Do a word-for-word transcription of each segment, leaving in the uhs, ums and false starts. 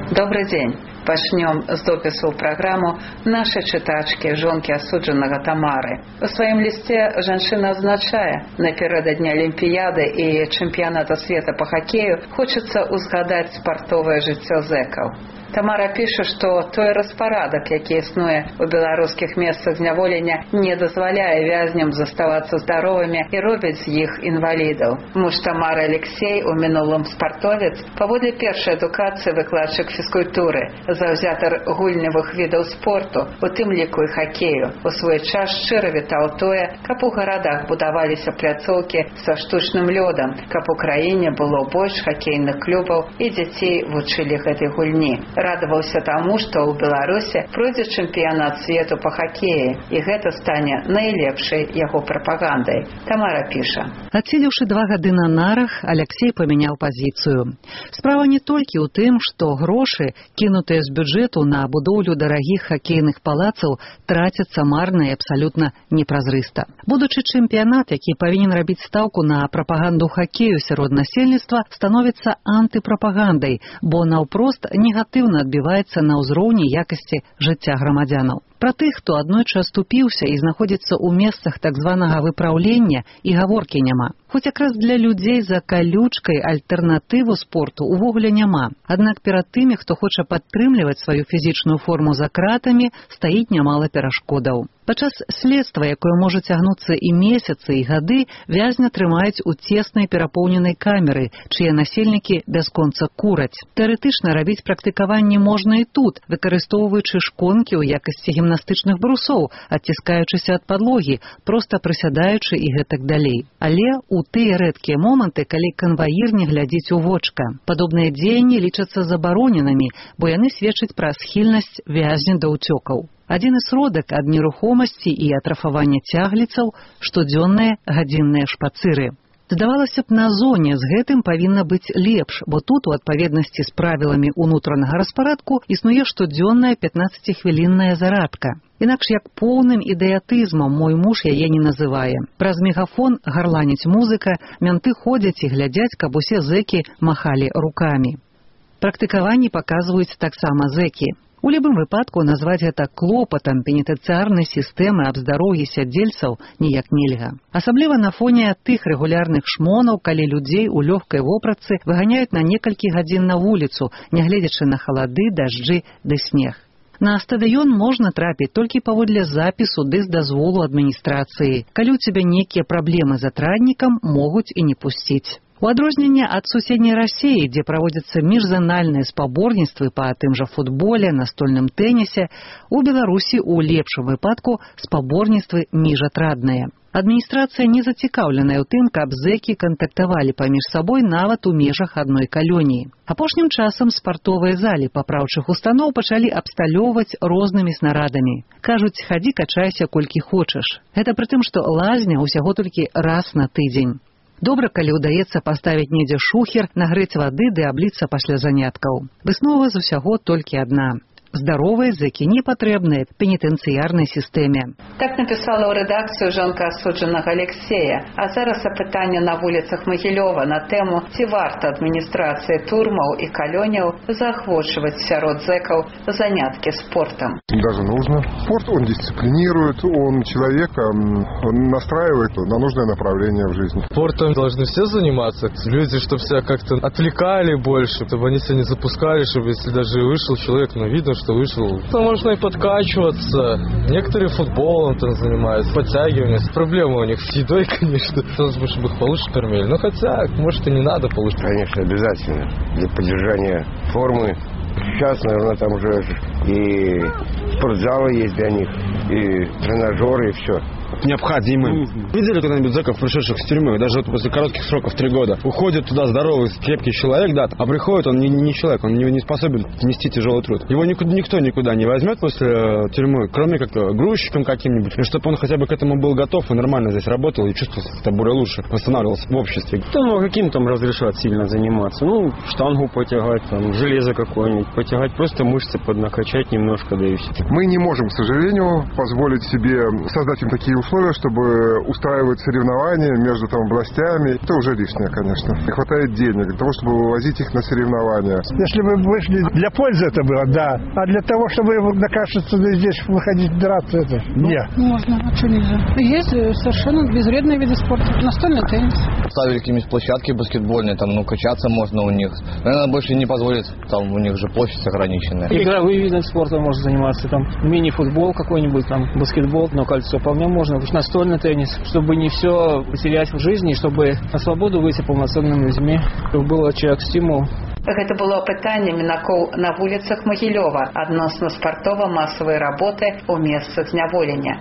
Добрый день. Пачнём з допісу ў праграму нашай чытачкі, жонкі асуджанага Тамары. У сваім лісце жанчына адзначае, напярэдадні Алімпіяды і чэмпіяната света па хакею хочацца ўзгадаць спартовае жыццё зэкаў. Тамара піша, што той распарадак, які існуе ў беларускіх месцах зняволення, не дазваляе вязням заставацца здаровымі і робіць з іх інвалідаў. Муж Тамары Алексей, у мінулым спартовец, паводле першай адукацыі выкладчык фізкультуры, заўзятар гульневых відаў спорту, у тым ліку і хакею. У свой час шчыра вітаў тое, каб у гарадах будаваліся пляцоўкі са штучным лёдам, каб у краіне было больш хакейных клубаў і дзяцей вучылі гэтай гульні. Радаваўся таму, што ў Беларусі пройдзе чэмпіянат свету па хакеі, і гэта стане найлепшай яго прапагандай. Тамара піша. Адседзеўшы два гады на нарах, Алексей памяняў пазіцыю. Справа не толькі ў тым, што грошы, кінутыя з бюджэту на будоўлю дарагіх хакейных палацаў, трацяцца марна і абсалютна непразрыста. Будучы чэмпіянат, які павінен рабіць стаўку на прапаганду хакею сярод насельніцтва, становіцца антыпрапагандай, бо наўпрост негатыўна адбіваецца на ўзроўні якасці жыцця грамадзянаў. Пра тых, хто аднойчы аступіўся і знаходзіцца ў месцах так званага выпраўлення, і гаворкі няма. Хоць якраз для людзей за калючкай альтэрнатыву спорту ўвогуле няма. Аднак перад тымі, хто хоча падтрымліваць сваю фізічную форму за кратамі, стаіць нямала перашкодаў. Падчас следства, якое можа цягнуцца і месяцы, і гады, вязня трымаюць у цеснай перапоўненай камеры, чые насельнікі бясконца кураць. Тэарэтычна рабіць практыкаванні можна і тут, выкарыстоўваючы шконкі ў якасці гімнастычных брусоў, адціскаючыся ад падлогі, проста прысядаючы і гэтак далей. Але у тыя рэдкія моманты, калі канваір не глядзіць у вочка. Падобныя дзеянні лічацца забароненымі, бо яны сведчаць пра схільнасць вязня да ўцёкаў. Адзіны сродак ад нерухомасці і атрафавання цягліцаў – штодзённыя гадзінныя шпацыры. Здавалася б, на зоне з гэтым павінна быць лепш, бо тут у адпаведнасці з правіламі ўнутранага распарадку існуе штодзённая пятнаццаціхвілінная зарадка. Інакш як поўным ідыятызмам мой муж яе не называе. Праз мегафон гарланіць музыка, менты ходзяць і глядзяць, каб усе зэкі махалі рукамі. Практыкаванні паказваюць таксама зэкі. У любым выпадку назваць гэта клопатам пенітэнцыярнай сістэмы аб здароўі сядзельцаў ніяк нельга. Асабліва на фоне тых рэгулярных шмонаў, калі людзей у лёгкай вопратцы выганяюць на некалькі гадзін на вуліцу, нягледзячы на халады, дажджы ды снег. На стадыён можна трапіць толькі паводле запісу ды з дазволу адміністрацыі. Калі ў цябе нейкія праблемы з атраднікам, могуць і не пусціць. У адрозненне ад суседняй Расіі, дзе праводзяцца міжзанальныя спаборніцтвы па тым жа футболе, настольным тэнісе, у Беларусі ў лепшым выпадку спаборніцтвы міжатрадныя. Адміністрацыя не зацікаўленая ў тым, каб зэкі кантактавалі паміж сабой нават у межах адной калоніі. Апошнім часам спартовыя залі папраўчых устаноў пачалі абсталёўваць рознымі снарадамі. Кажуць, хадзі качайся колькі хочаш. Гэта пры тым, што лазня ўсяго толькі раз на тыдзень. Добра, калі ўдаецца паставіць недзе шухер, нагрэць вады ды абліцца пасля заняткаў. Выснова з усяго толькі адна. Здаровыя зэкі не патрэбныя пенітэнцыярнай сістэме. Так напісала ў рэдакцыю жонка асуджанага Алексея. А зараз апытанне на вуліцах Магілёва на тэму, ці варта адміністрацыі турмаў і калёняў заахвочваць сярод зэкаў заняткі спортом. Даже нужно. Спорт, он дисциплинирует, он человека он настраивает на нужное направление в жизни. Спортом должны все заниматься. Люди, чтобы себя как-то отвлекали больше, чтобы они себя не запускали, чтобы если даже вышел человек, но видно, что вышел. То можно и подкачиваться. Некоторые футболом там занимаются, подтягивания. Проблема у них с едой, конечно. Хотелось бы, чтобы их получше кормили. Но хотя, может, и не надо получше. Конечно, обязательно. Для поддержания формы. Сейчас, наверное, там уже и спортзалы есть для них, и тренажеры, и все. Необходимы. Видели когда-нибудь зэков, пришедших с тюрьмы, даже вот после коротких сроков, три года, уходит туда здоровый, крепкий человек, да, а приходит он не, не человек, он не, не способен нести тяжелый труд. Его никуда, никто никуда не возьмет после э, тюрьмы, кроме как грузчиком каким-нибудь, и чтобы он хотя бы к этому был готов и нормально здесь работал и чувствовал себя более лучше, восстанавливался в обществе. Да, ну, каким там разрешат сильно заниматься? Ну, штангу потягать, там, железо какое-нибудь потягать, просто мышцы поднакачать немножко, да и все. Мы не можем, к сожалению, позволить себе создать им такие условия, чтобы устраивать соревнования между там областями. Это уже лишнее, конечно. Не хватает денег для того, чтобы вывозить их на соревнования. Если бы вышли для пользы, это было, да. А для того, чтобы докажется здесь выходить драться, это нет. Можно, а что нельзя? Есть совершенно безвредные виды спорта. Настольный теннис. Ставили какие-нибудь площадки баскетбольные, там, ну, качаться можно у них. Наверное, больше не позволит, там у них же площадь ограниченная. Игровые виды спорта можно заниматься, там, мини-футбол какой-нибудь, там, баскетбол, но кольцо вполне можно. Настольный теннис, чтобы не все потерять в жизни, чтобы на свободу выйти полноценными людьми, чтобы был человек стимул. Гэта было пытанне мінакоў на вуліцах Магілёва адносна спартова-масавай работы ў месцах зняволення.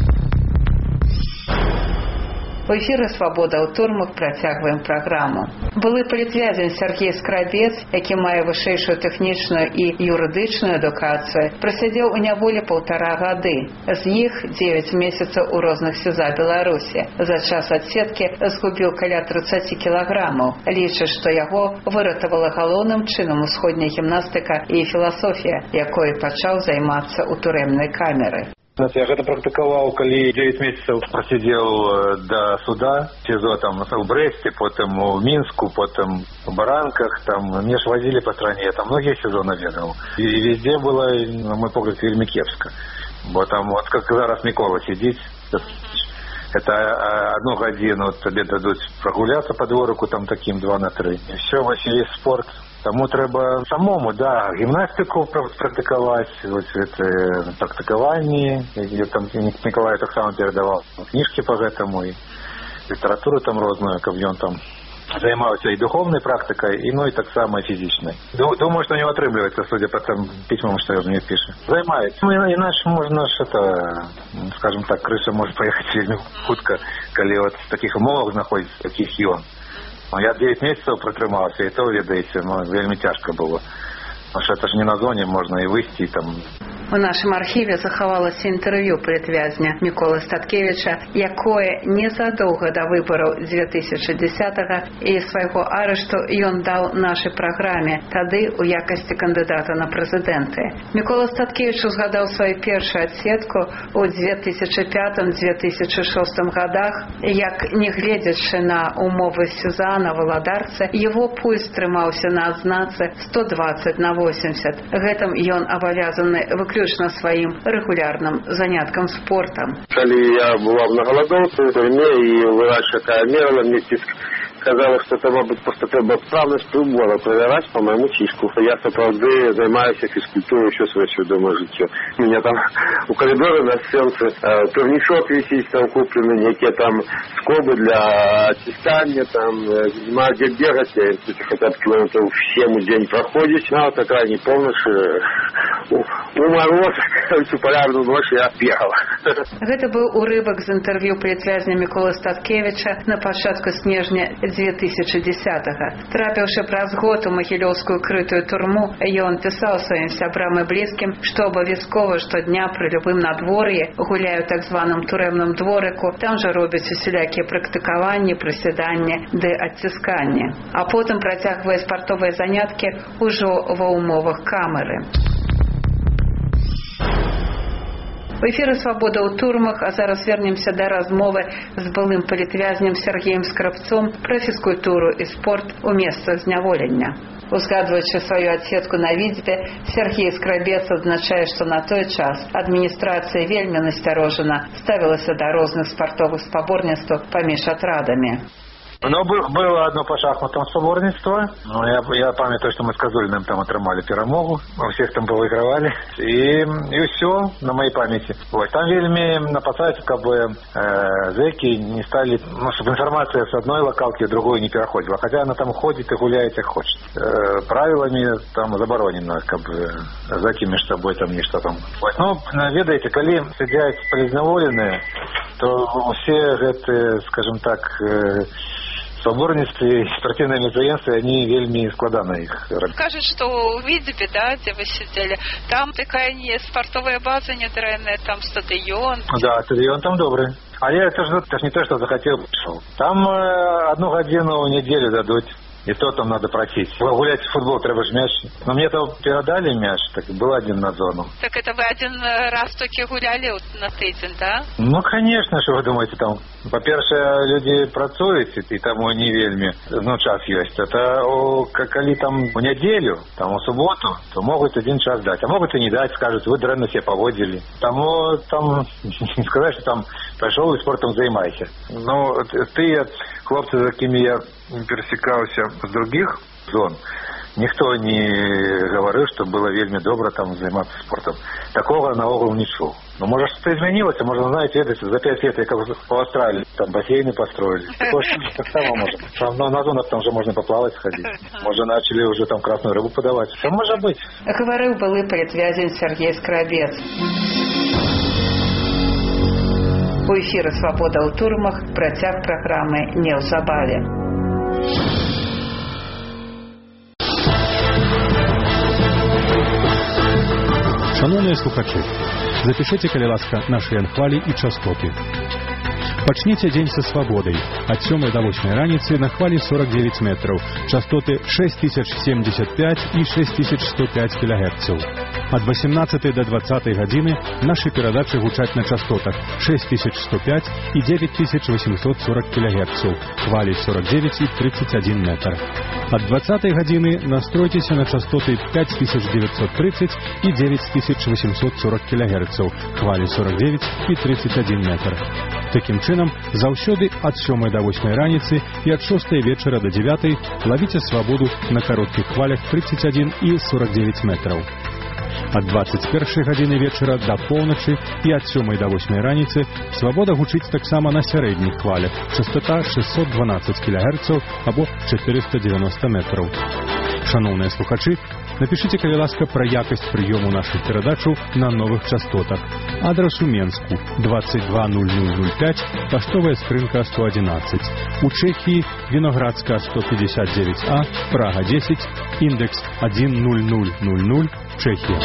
У эфіры «Свабода ў турмах» працягваем праграму. Былы палітвязень Сергей Скрабец, які мае вышэйшую тэхнічную і юрыдычную адукацыю, прасядзеў у няволі паўтара гады. З іх дзевяць месяцаў у розных СІЗА Беларусі. За час адседкі згубіў каля трыццаць кілаграмаў. Лічыць, што яго выратавала галоўным чынам усходняя гімнастыка і філасофія, якой пачаў займацца ў турэмнай камеры. Я гэта практыкаваў, калі дзевяць месяцаў прасидзеў да суда, СІЗО там у Брэсце, потым у Мінску, потым у Баранках, там мне ж возілі па стране, там многія СІЗО наведаў. І везде было, на мой погляд, вельмі кепска. Бо там, вот как зараз Мікола сидіць, это одну гадзіну табе дадуць прагуляцца па дворыку, там таким два на три. І все, вось весь спорт. Таму трэба самому, да, гімнастыку практыкаваць, вось гэта практыкаванні, я там Мікалай таксама перадаваў кніжкі па гэтаму і літаратуру там розную, каб ён там займаўся і духовнай практыкай, і ну і таксама фізічнай. Думаю, што не атрымліваецца, судя па тым пісьмам, што ён мне піша. Займаецца. Ну, іначе можна ж это, скажем так, крыша можа паехаць вельмі хутка, калі вот в такіх умовах знаходзіцца, такіх ён. Я девять месяцев протрымаўся, і то, ведаеце, ну, вельмі цяжка было. Потому что это ж не на зоне, можно и выйти там. У нашым архіве захавалася інтэрв'ю палітвязня Міколы Статкевіча, якое незадоўга да выбараў дзве тысячы дзесятага і свайго арышту ён даў нашай праграме, тады ў якасці кандыдата на прэзідэнты. Мікола Статкевіч узгадаў сваю першую адседку ў дзве тысячы пятым — дзве тысячы шостым гадах, як, не гледзячы на умовы СІЗА на Валадарцы, его пульс трымаўся на адзнацы сто дваццаць на восемьдесят. Гэтым ён абавязаны выключна сваім рэгулярным заняткам спортам. Калі я была на голодовцы в турме, и врач такая мерила вместе с... Сказала, что это, мабуть, просто треба справность прибора проверять по моему чишку. Я, правда, занимаюсь физкультурой еще свое чудовое житье. У меня там у коридора на стенце э, турничок висит, там куплены некие там скобы для оттискания, там, э, занимаюсь где бегать, я хотя бы километров в семь день проходишь. Ну, вот такая не полночь, э, у, у мороз, всю полярную ночь я бегала. Это был урывок з интервью палітвязня Міколы Статкевича на пачатку снежня дзве тысячы дзесятага. Трапіўшы праз год у магілёўскую крытую турму, ён пісаў сваім сябрам і блізкім, што абавязкова штодня пры любым надвор'і гуляю так званым турэмным дворыку, там жа робяць усялякія практыкаванні, прысяданні ды адцісканні. А потым працягвае спартовыя заняткі ўжо ва ўмовах камеры. В эфіры «Свабода ў турмах», а зараз вернемся да размовы з былым палітвязнем Сергеем Скрабцом пра фізкультуру і спорт у месцах зняволення. Узгадваючы сваю адседку на відзе, Сергей Скрабец адзначае, што на той час адміністрацыя вельмі насцярожана ставілася да розных спартовых спаборніцтваў паміж атрадамі. Ну, было одно по шахматам спаборніцтва. Ну, я, я памятаю, что мы с Козулиным там отрымали перамогу. Мы всех там повыигрывали. И, и все на моей памяти. Вот. Там вельми напасать, как бы, э, зэки не стали, ну, чтобы информация с одной локалки в другую не переходила. Хотя она там ходит и гуляет, как хочет. Э, правилами там заборонено, как бы, зэки между собой там ничто там. Вот. Ну, ведаете, коли сидят полезневоленные, то все это, скажем так, э, спаборніцтвы, спартыўныя мерапрыемствы, они вельмі складана іх рабіць. Кажуць, што ў Відзебе, да, дзе вы сидзелі, там такая не спартовая база нядрэнная, там стадыён. Да, стадыён там добрый. А я это ж, это ж не то, что захотел, пришел. Там э, одну гадзіну ў нядзелю дадуць. И то там надо просить. Гулять в футбол треба ж мяч. Но мне то передали мяч, так был один на зону. Так это вы один раз только гуляли вот на тыдзень, да? Ну, конечно, что вы думаете, там, по-перше, люди працують, и тому не вельми, ну, час есть. Это, о, коли там в неделю, там, в субботу, то могут один час дать, а могут и не дать, скажут, вы дрянно себя поводили. Тому, там, не сказать, что там, пришел и спортом занимайся. Ну, ты, хлопцы, за кем я пересекался с других зон, никто не говорил, что было вельми добро там заниматься спортом. Такого на угол не шел. Но может что-то изменилось, а можно, знаете, это, за пять лет, как по Австралии, там бассейны построили. Так само можно. Там на, на зонах там же можно поплавать сходить. Может, начали уже там красную рыбу подавать. Все может быть. Говорил былый предвязень Сергей Скрабец. У эфіры «Свабода ў турмах» працяг праграмы неўзабаве. Шановные слухачи, запишите, калі ласка, наши хвали и частоты. Пачніце дзень са свабодай. Ад сёмай да восьмай раніцы на хвалі сорок девять метров, частоты шесть тысяч семьдесят пять и шесть тысяч сто пять килогерцев. Ад восемнадцатай до двадцатай гадзіны наши перадачы гучаць на частотах шесть тысяч сто пять и девять тысяч восемьсот сорок килогерцев, хвали сорок девять и тридцать один метр. Ад двадцатай гадзіны настройтесь на частоты пять тысяч девятьсот тридцать и девять тысяч восемьсот сорок килогерцев, хвали сорок девять и тридцать один метр. Таким чынам, заўсёды ад сёмай да восьмай раніцы і ад шостай вечара да дзевятай ловіце свабоду на кароткіх хвалях тридцать один и сорок девять метров. Ад двадцать першай гадзіны вечара да поўначы і ад сёмай да восьмай раніцы свабода гучыць таксама на сярэдніх хвалях, частота шестьсот двенадцать килогерцев або четыреста девяносто метров. Шановныя слухачы, напишите, калі ласка, пра якасць прыёму нашых перадачаў на новых частотах. Адрес у Менску двадцать два ноль ноль ноль пять, поштовая скрынка сто одиннадцать. У Чехии Виноградская сто пятьдесят девять А, Прага десять, индекс один ноль ноль ноль ноль, Чехия.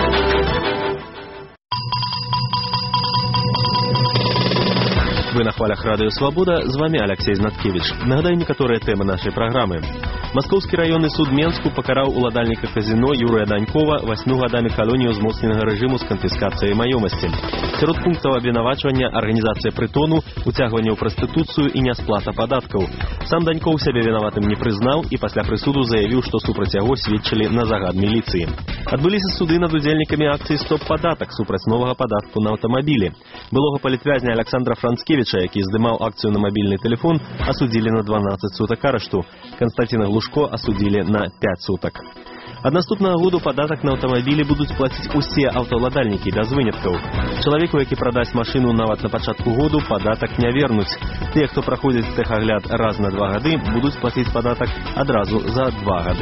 Вы на хвалях Радио Свобода, з вами Алексей Знаткевич. Нагадаю некоторые темы нашей программы. Московский районный суд Менску покарал уладальника казино Юрия Данькова восьмью годами колонии узмоцненного режиму с конфискацией маёмасці. Сярод пунктаў абвінавачвання арганізацыя прытону, уцягванне ў прастытуцыю і нясплата падаткаў. Сам Даньков сябе вінаватым не прызнаў і пасля прысуду заявіў, што супраць яго сведчылі на загад міліцыі. Адбыліся суды над удзельнікамі акцыі «Стоп-падатак» супраць новага падатку на аўтамабілі. Былога палітвязня Александра Францкевича, які здымаў акцыю на мабільны тэлефон, асудзілі на дванаццаць сутак арышту. Константина Глушко асудзілі на пять сутак. Ад наступнага году падатак на аўтамабілі будуць плаціць усе аўтаўладальнікі без выняткаў. Чалавеку, які прадасць машыну нават на пачатку году, падатак не вернуць. Тыя, хто праходзіць тэхагляд раз на два гады, будуць плаціць падатак адразу за два гады.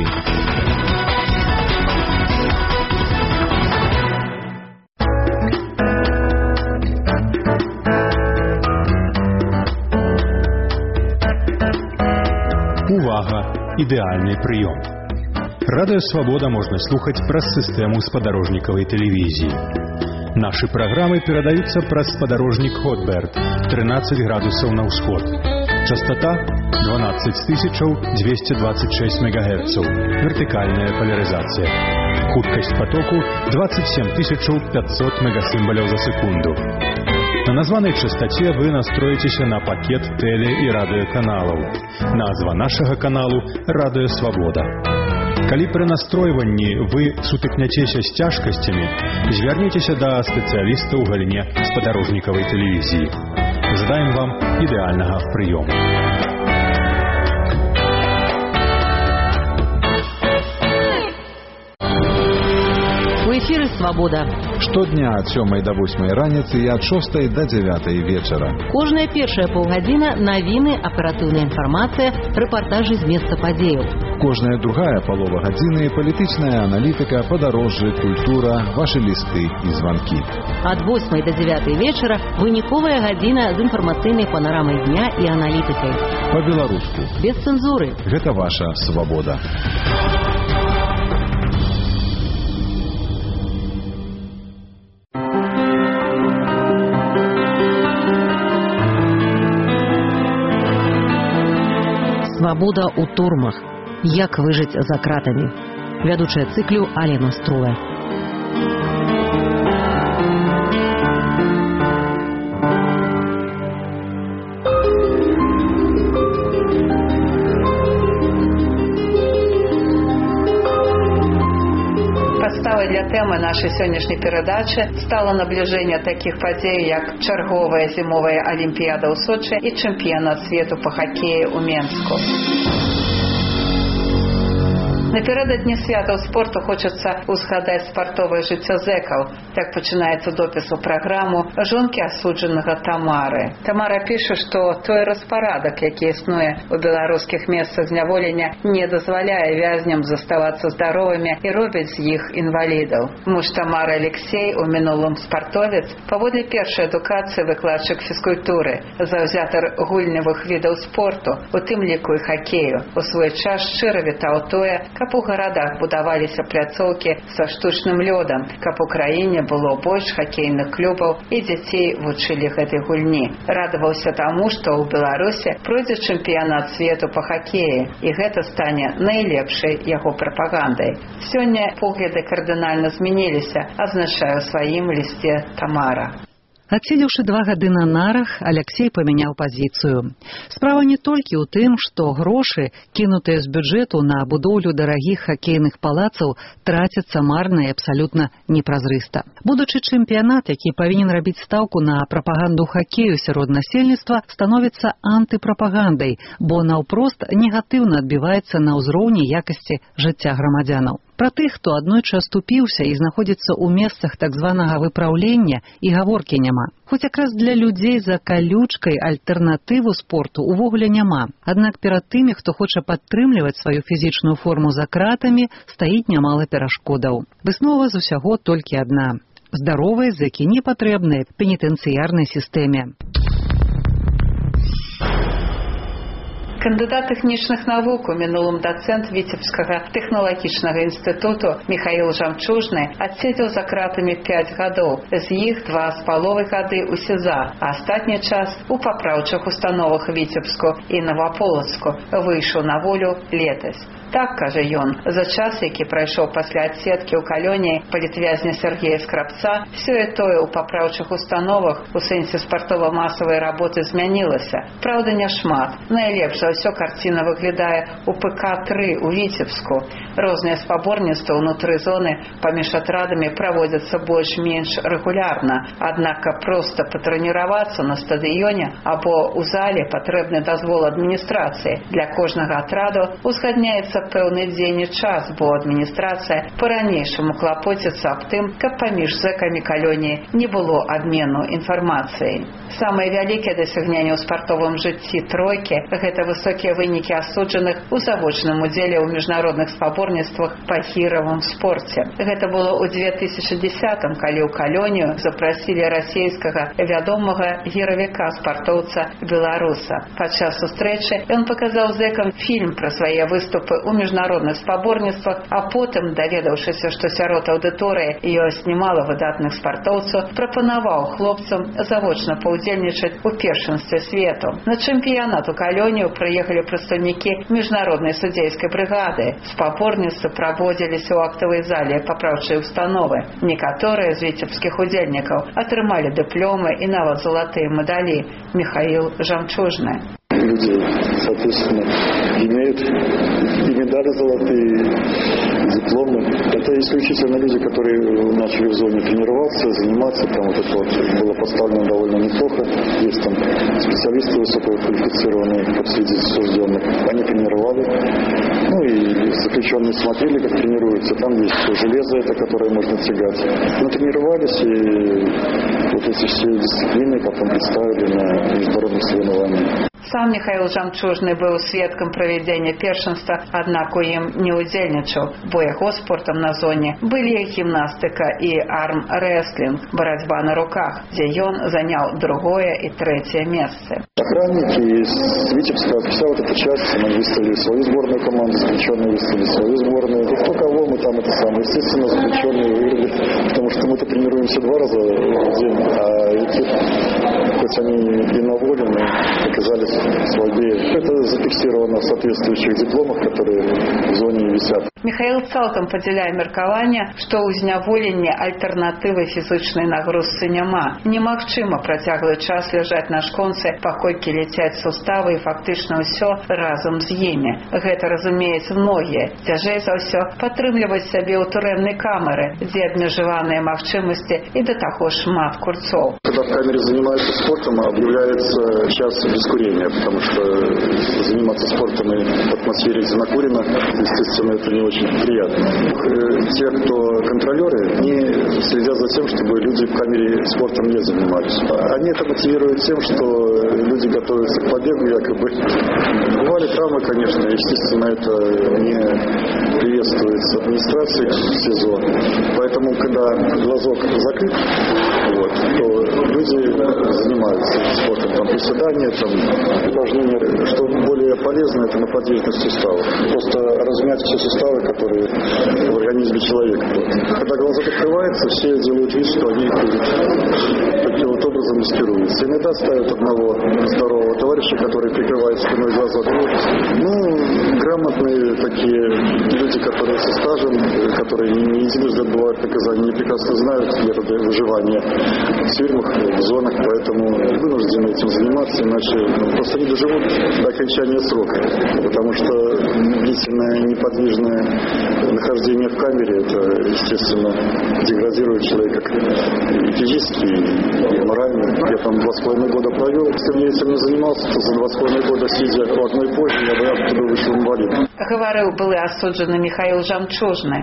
Увага! Ідэальны прыём. Радыё Свабода можна слухаць праз сістэму спадарожнікавай тэлевізіі. Нашы праграмы перадаюцца праз спадарожнік Хотберт, тринадцать градусаў на ўсход. Частота двенадцать тысяч двести двадцать шесть мегагерцаў, вертыкальная поляризация. Хуткасць потоку двадцать семь тысяч пятьсот мегасимволів за секунду. На названной частоте вы настроитесь на пакет теле- и радиоканалов. Назва нашего каналу «Радио Свобода». Калі при настройванні вы сутыкняцеся з цяжкасцямі, звярніцеся да спецыяліста ў галіне спадарожнікавай тэлевізіі. Жадаем вам ідэальнага прыёму. У эфіры «Свабода». Штодня ад сёмай да восьмай раніцы і ад шостай да дзявятай вечара. Кожная першая паўгадзіна навіны, аператыўная інфармацыя, рэпартажы з месца падзеяў. Кожная другая палова гадзіны палітычная аналітыка, падарожжы, культура, вашы лісты і званкі. Ад восьмай да дзявятай вечара выніковая гадзіна з інфармацыйнай панарамай дня і аналітыкай. Па-беларуску. Без цэнзуры. Гэта ваша свабода. Свабода ў турмах. Як выжыць за кратамі. Вядучая цыклю Алена Струла. Подставой для тэмы нашай сённяшняй перадачы стала набліжэнне такіх падзей, як чарговая зімовая алімпіяда ў Сочы і чэмпіянат свету па хакеі ў Менску. Напердадні святаў спорту хочацца узгадаць спартовае жыццё зэкаў. Так пачынаецца допіс у праграму жонкі асуджанага Тамары. Тамара піша, што той распарадак, які існуе ў беларускіх месцах зняволення, не дазваляе вязням заставацца здаровымі і робіць з іх інвалідаў. Муж Тамары Алексей, у мінулым спартовец, паводле першай адукацыі выкладчык фізкультуры, заўзятар гульневых відаў спорту, у тым ліку і хакею. У свой час шчыра вітаў тое, каб у гарадах будаваліся пляцоўкі са штучным лёдам, каб у краіне было больш хакейных клубаў і дзяцей вучылі гэтай гульні. Радаваўся таму, што ў Беларусі пройдзе чэмпіянат свету па хакеі, і гэта стане найлепшай яго прапагандай. Сёння погляды кардынальна змяніліся, азначае ў сваім лісце Тамара. Адседзеўшы два гады на нарах, Аляксей памяняў пазіцыю. Справа не толькі ў тым, што грошы, кінутыя з бюджэту на будоўлю дарагіх хакейных палацаў, трацяцца марна і абсалютна непразрыста. Будучы чэмпіянат, які павінен рабіць стаўку на прапаганду хакею сярод насельніцтва, становіцца антыпрапагандай, бо наўпрост негатыўна адбіваецца на ўзроўні якасці жыцця грамадзянаў. Пра тых, хто аднойчы аступіўся і знаходзіцца ў месцах так званага выпраўлення, і гаворкі няма. Хоць якраз для людзей за калючкай альтэрнатыву спорту ўвогуле няма. Аднак перад тымі, хто хоча падтрымліваць сваю фізічную форму за кратамі, стаіць нямала перашкодаў. Выснова з усяго толькі адна. Здаровыя зэкі не патрэбныя пенітэнцыярнай сістэме. Кандыдат тэхнічных навук, у мінулым дацэнт Віцебскага тэхналагічнага інстытуту Міхаіл Жамчужны адседзеў за кратамі пяць гадоў, з іх два з паловай гады ў СІЗА, а астатні час у папраўчых установах Віцебску і Наваполацку, выйшаў на волю летась. Так, кажа ён, за час, які прайшоў пасля адседкі ў калоніі палітвязня Сергея Скрабца, сёе тое ў папраўчых установах у сэнсе спартова-масавай работы змянілася. Праўда, няшмат. Найлепш за ўсё карціна выглядае у ПК тры ў Віцебску. Розныя спаборніцтвы ўнутры зоны паміж атрадамі праводзяцца больш-менш рэгулярна. Аднак, каб проста патрэніравацца на стадыёне або ў зале патрэбны дазвол адміністрацыі. Для кожнага атраду узгадняецца пэўны дзень і час, бо адміністрацыя па-ранейшаму клапоціцца аб тым, каб паміж зэкамі калоніі не было абмену інфармацыяй. Самае вялікае дасягненне ў спартовым жыцці тройкі – гэта высокія вынікі асуджаных у завочным удзеле ў міжнародных спаборніцтвах па хіравым спорце. Гэта было ў две тысячы дзесятым, калі ў калонію запрасілі расійскага вядомага гіравіка-спартоўца беларуса. Падчас сустрэчы ён паказаў зэкам фільм пра свае выступы ў міжнародных спаборніцтвах, а потым, даведаўшыся, што сярод аўдыторыі ёсць немала выдатных спартоўцаў, прапанаваў хлопцам завочна паўдзельнічаць у першынстве свету. На чэмпіянат у калонію прыехалі прадстаўнікі міжнароднай судзейскай брыгады. Спаборніцтвы праводзіліся ў актавай зале папраўчай установы. Некаторыя з віцебскіх удзельнікаў атрымалі дыпломы і нават залатыя медалі. Михаил Жамчужны. Люди, соответственно, имеют и медали золотые, и дипломы. Это исключительно люди, которые начали в зоне тренироваться, заниматься. Там вот это вот было поставлено довольно неплохо. Есть там специалисты высококвалифицированные, как среди осужденных. Они тренировали. Ну и заключенные смотрели, как тренируются. Там есть железо, это, которое можно тягать. Мы тренировались, и вот эти все дисциплины потом представили на международных соревнованиях. Сам Михаил Жамчужны быў сведкам правядзення першынства, аднак у ім не ўдзельнічаў, бо яго спортам на зоне былі гімнастыка і арм-рэслінг, барацьба на руках, дзе ён заняў другое і трэцяе месцы. Охранники из Витебска, вся вот эта часть, мы выставили свою сборную команду, заключенные выставили свою сборную. Кто кого мы там это самое, естественно, заключенные выиграли, потому что мы-то тренируемся два раза в день, а эти, хоть они и на воле, но оказались слабее. Это зафиксировано на соответствующих дипломах, которые в зоне висят. Михаил цалкам падзяляе меркаванне, што ў зняволенні альтэрнатывы фізычнай нагрузцы няма. Немагчыма працяглы час ляжаць на шконцы, паколькі ляцяць суставы і фактычна ўсё разам з імі. Гэта разумеюць многія. Цяжэй за ўсё падтрымліваць сябе ў турэмнай камеры, дзе абмежаваныя магчымасці і да таго шмат курцоў. Когда в камере занимаются спортом, объявляется час без курения, потому что заниматься спортом и в атмосфере, где накурено, естественно, это не очень приятно. Те, кто контролеры, они следят за тем, чтобы люди в камере спортом не занимались. Они это мотивируют тем, что люди готовятся к побегу, якобы. Бывали травмы, конечно, естественно, это не приветствуется администрацией СИЗО. Поэтому, когда глазок закрыт, вот, то люди занимаются спортом, там, приседания, там, упражнения, что более полезно, это на подвижность суставов. Просто размять все суставы, которые в организме человека. Вот. Когда глазок открывается, все делают вид, что они курят. Таким вот образом маскируются. Иногда ставят одного здорового товарища, который прикрывает спиной глазок. Ну, грамотные такие люди, которые со стажем, которые не единожды отбывают наказание, не прекрасно знают методы выживания в тюрьмах, в зонах, поэтому вынуждены этим заниматься, иначе ну, просто не доживут до окончания срока. Потому что длительное неподвижное нахождение в камере, это, естественно, деградирует человека и физически, и морально. Я там два с половиной года провел, если бы я этим не занимался, то за два с половиной года, сидя в одной позе, я бы оттуда вышел инвалид. Гаварыў былы асуджаны Михаил Жамчужны.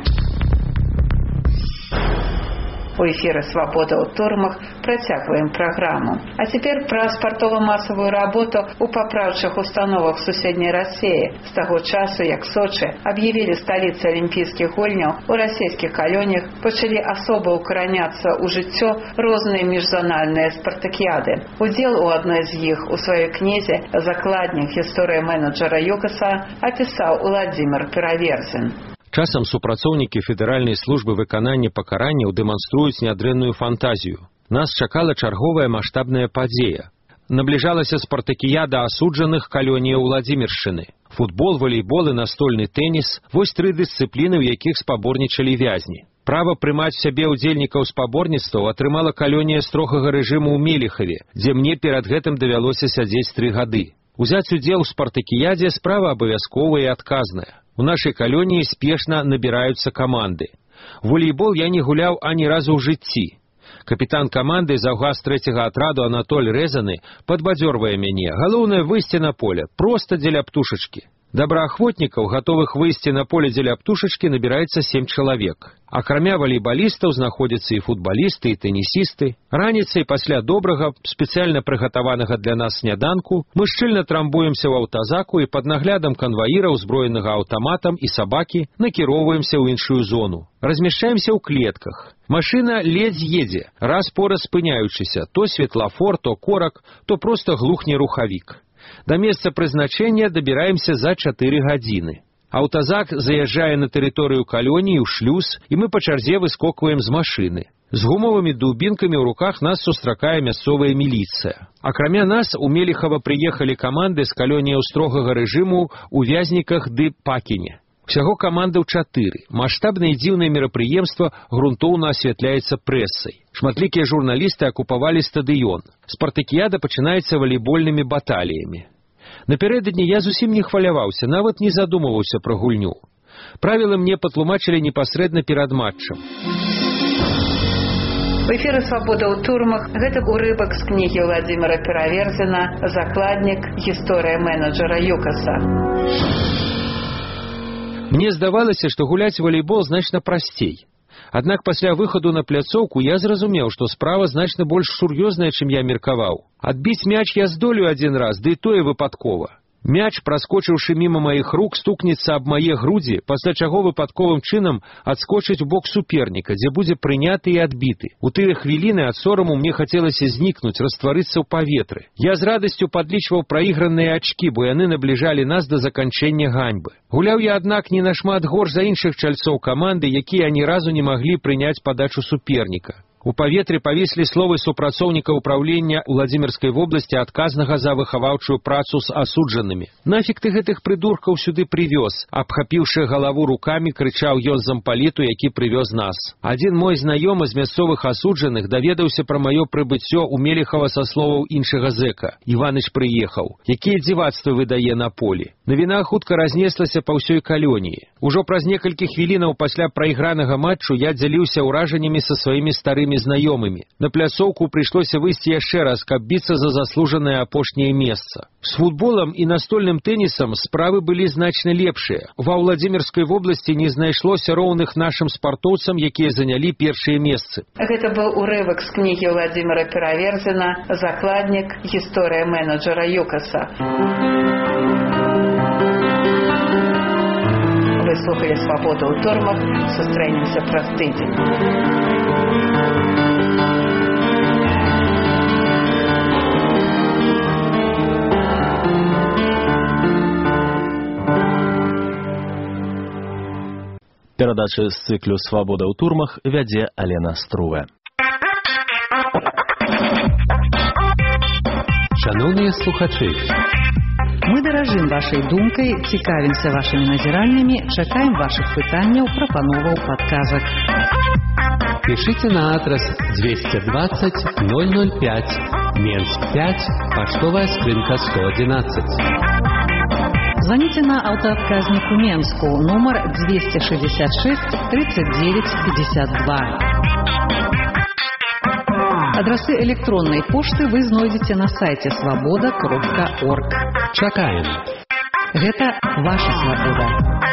У эфіры «Свабода ў турмах» працягваем праграму. А цяпер пра спартова-масавую работу ў папраўчых установах суседняй Расіі. З таго часу, як Сочы аб'явілі сталіцы алімпійскіх гульняў, у расійскіх калоніях пачалі асоба ўкараняцца ў жыццё розныя міжзанальныя спартакіяды. Удзел у адной з іх у сваёй кнізе закладнік гісторыі менеджера ЮКАСа апісаў Уладзімір Пераверзін. Часам супрацоўнікі федэральнай службы выканання пакаранняў дэманструюць нядрэнную фантазію. Нас чакала чарговая маштабная падзея. Набліжалася спартакіяда асуджаных калоніяў Уладзіміршчыны. Футбол, валейбол і настольны тэніс – вось тры дысцыпліны, ў якіх спаборнічалі вязні. Права прымаць сябе ўдзельнікаў спаборніцтваў атрымала калонія строгага рэжыму ў Меліхаве, дзе мне перад гэтым давялося сядзець тры гады. Узяць удзел у спартакіядзе справа абавязковая і адказная. У нашай калоніі спешна набіраюцца каманды. Волейбол я не гуляў ані разу ў жыцці. Капітан каманды заўгас трэцяга атраду Анатоль Рэзаны падбадзёрвае мяне. Галоўнае выйсці на поле, проста дзеля птушачкі. Добраахвотнікаў, гатовых выйсці на поле дзеля птушачкі, набіраецца сем чалавек. Акрамя валейбалістаў знаходзяцца і футбалісты, і тэнісісты. Раніцай пасля добрага, спецыяльна прыгатаванага для нас сняданку, мы шчыльна трамбуемся ў аўтазаку і пад наглядам канваіра, узброенага аўтаматам і сабакі, накіроўваемся ў іншую зону. Размяшчаемся ў клетках. Машына ледзь едзе, раз-пораз спыняючыся, то светлафор, то корак, то проста глухне рухавік. Да месца прызначэння дабіраемся за чатыры гадзіны. Аўтазак заязджае на тэрыторыю калоніі ў шлюз, і мы па чарзе выскокваем з машыны. З гумовымі дубінкамі ў руках нас сустракае мясцовая міліцыя. Акрамя нас у Меліхава прыехалі каманды з калоніяў строгага рэжыму ў Вязніках ды Пакіне. Усяго камандаў чатыры. Маштабнае і дзіўнае мерапрыемства грунтоўна асвятляецца прэсай. Шматлікія журналісты акупавалі стадыён. Спартакіяда пачынаецца валейбольнымі баталіямі. Напярэдадні я зусім не хваляваўся, нават не задумываўся пра гульню. Правілы мне патлумачылі непасрэдна перад матчам. У эфіры «Свабода ў турмах» гэта урывак з кнігі Уладзіміра Пераверзіна «Закладнік. Гісторыя менеджера ЮКАСа». Мне здавалася, што гуляць валейбол значна прасцей. Аднак пасля выхаду на пляцоўку я зразумеў, што справа значна больш сур'ёзная, чым я меркаваў. Адбіць мяч я здолею адзін раз, ды і тое выпадкова. Мяч, праскочыўшы міма маіх рук, стукнецца аб мае грудзі, пасля чаго выпадковым чынам адскочыць у бок суперніка, дзе будзе прыняты і адбіты. У тыя хвіліны ад сораму мне хацелася знікнуць, растварыцца ў паветры. Я з радасцю падлічваў праіграныя ачкі, бо яны набліжалі нас да заканчэння ганьбы. Гуляў я, аднак, не нашмат горш за іншых чальцоў каманды, якія ані разу не маглі прыняць падачу суперніка. У паветры павіслі словы супрацоўніка ўпраўлення Уладзімірскай вобласці, адказнага за выхаваўчую працу з асуджанымі. «Нафіг ты гэтых придуркаў сюды привёз?» Абхапіўшы галаву рукамі, крычаў ён зампаліту, які прывёз нас. Адзін мой знаёмы з мясцовых асуджаных даведаўся пра маё прыбыццё ў Мелехава са словаў іншага зэка. Іваныч прыехаў. Якія дзівацтвы выдае на полі. Навіна хутка разнеслася па ўсёй калоніі. Ужо праз некалькі хвілінаў пасля прайгранага матчу я дзяліўся ўражаннямі са сваімі старымі знаёмымі. На пляцоўку прыйшлося выйсці яшчэ раз, каб біцца за заслужанае апошняе месца. З футболам і настольным тэнісам справы былі значна лепшыя. Ва Ўладзімірскай вобласці не знайшлося роўных нашым спартоўцам, якія занялі першыя месцы. Гэта быў урывак з кнігі Владимира Пераверзина «Закладнік. Гісторыя менеджера ЮКОСа». Вы слухали «Свободу ў турмах». Сустрэнемся праз тыдзень. Перадачы з цыклю «Свабода ў турмах» вядзе Алена Струве. Шановныя слухачы, мы даражым вашай думкай, цікавімся вашымі назіраннямі, чакаем вашых пытанняў, прапановаў, падказак. Пишите на адрес двести двадцать ноль ноль пять, Менск пять, почтовая скрынка сто одиннадцать. Звоните на автоотказник у Менску, номер двести шестьдесят шесть тридцать девять пятьдесят два. Адресы электронной почты вы знойдете на сайте свобода кропка орг. Чакаем. Гэта ваша свобода.